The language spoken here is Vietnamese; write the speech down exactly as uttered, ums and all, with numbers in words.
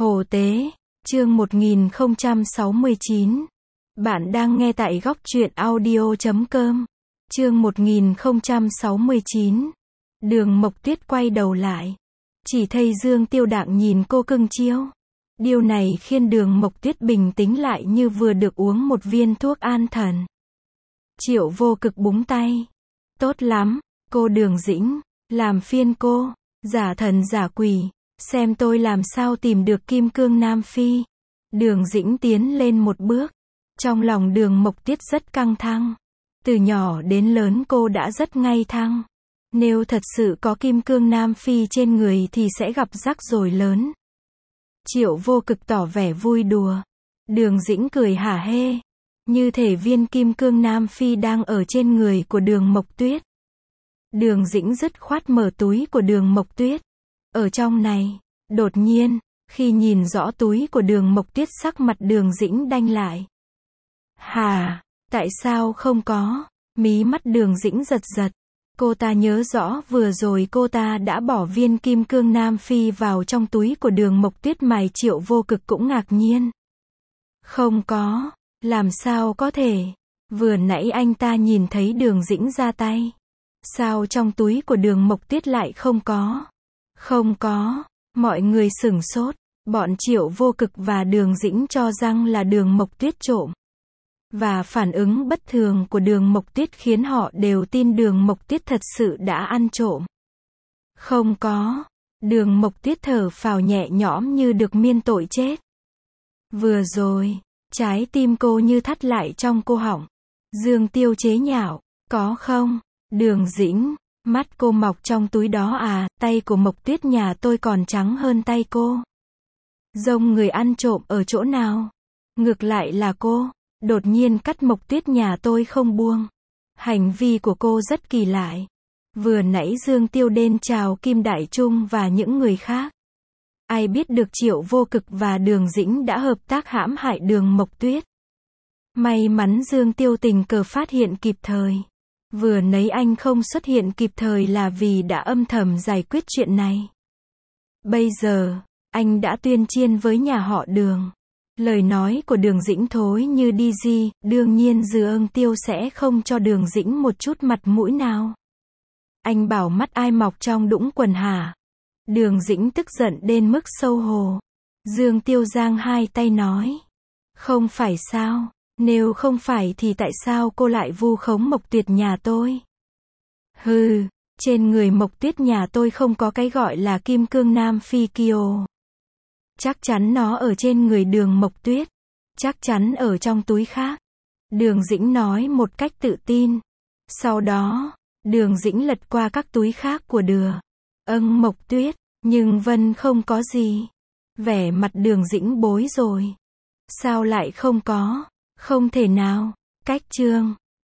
Hồ Tế, chương một nghìn không trăm sáu mươi chín. Bạn đang nghe tại góc truyện audio chấm com. Chương một nghìn không trăm sáu mươi chín. Đường Mộc Tuyết quay đầu lại. Chỉ thấy Dương Tiêu Đặng nhìn cô cưng chiếu. Điều này khiến Đường Mộc Tuyết bình tĩnh lại như vừa được uống một viên thuốc an thần. Triệu Vô Cực búng tay. Tốt lắm, cô Đường Dĩnh, làm phiên cô, giả thần giả quỷ, xem tôi làm sao tìm được Kim Cương Nam Phi. Đường Dĩnh tiến lên một bước. Trong lòng Đường Mộc Tuyết rất căng thẳng. Từ nhỏ đến lớn cô đã rất ngay thẳng. Nếu thật sự có Kim Cương Nam Phi trên người thì sẽ gặp rắc rối lớn. Triệu Vô Cực tỏ vẻ vui đùa. Đường Dĩnh cười hả hê. Như thể viên Kim Cương Nam Phi đang ở trên người của Đường Mộc Tuyết. Đường Dĩnh dứt khoát mở túi của Đường Mộc Tuyết. Ở trong này, đột nhiên, khi nhìn rõ túi của Đường Mộc Tuyết sắc mặt Đường Dĩnh đanh lại. Hà, tại sao không có? Mí mắt Đường Dĩnh giật giật. Cô ta nhớ rõ vừa rồi cô ta đã bỏ viên Kim Cương Nam Phi vào trong túi của Đường Mộc Tuyết mà Triệu Vô Cực cũng ngạc nhiên. Không có, làm sao có thể? Vừa nãy anh ta nhìn thấy Đường Dĩnh ra tay. Sao trong túi của Đường Mộc Tuyết lại không có? Không có. Mọi người sửng sốt. Bọn Triệu Vô Cực và Đường Dĩnh cho rằng là Đường Mộc Tuyết trộm. Và phản ứng bất thường của Đường Mộc Tuyết khiến họ đều tin Đường Mộc Tuyết thật sự đã ăn trộm. Không có. Đường Mộc Tuyết thở phào nhẹ nhõm như được miên tội chết. Vừa rồi, trái tim cô như thắt lại trong cổ họng. Dương Tiêu chế nhạo. Có không? Đường Dĩnh, mắt cô mọc trong túi đó à? Tay của Mộc Tuyết nhà tôi còn trắng hơn tay cô. Rông người ăn trộm ở chỗ nào? Ngược lại là cô, đột nhiên cắt Mộc Tuyết nhà tôi không buông. Hành vi của cô rất kỳ lạ. Vừa nãy Dương Tiêu đến chào Kim Đại Trung và những người khác. Ai biết được Triệu Vô Cực và Đường Dĩnh đã hợp tác hãm hại Đường Mộc Tuyết. May mắn Dương Tiêu tình cờ phát hiện kịp thời. Vừa nãy anh không xuất hiện kịp thời là vì đã âm thầm giải quyết chuyện này. Bây giờ, anh đã tuyên chiến với nhà họ Đường. Lời nói của Đường Dĩnh thối như đi di, đương nhiên Dương Tiêu sẽ không cho Đường Dĩnh một chút mặt mũi nào. Anh bảo mắt ai mọc trong đũng quần hả? Đường Dĩnh tức giận đến mức xấu hổ. Dương Tiêu giang hai tay nói. Không phải sao? Nếu không phải thì tại sao cô lại vu khống Mộc Tuyết nhà tôi? Hừ, trên người Mộc Tuyết nhà tôi không có cái gọi là Kim Cương Nam Phi Kiều. Chắc chắn nó ở trên người Đường Mộc Tuyết. Chắc chắn ở trong túi khác. Đường Dĩnh nói một cách tự tin. Sau đó, Đường Dĩnh lật qua các túi khác của Đường Ân Mộc Tuyết, nhưng Vân không có gì. Vẻ mặt Đường Dĩnh bối rồi. Sao lại không có? Không thể nào. Cách chương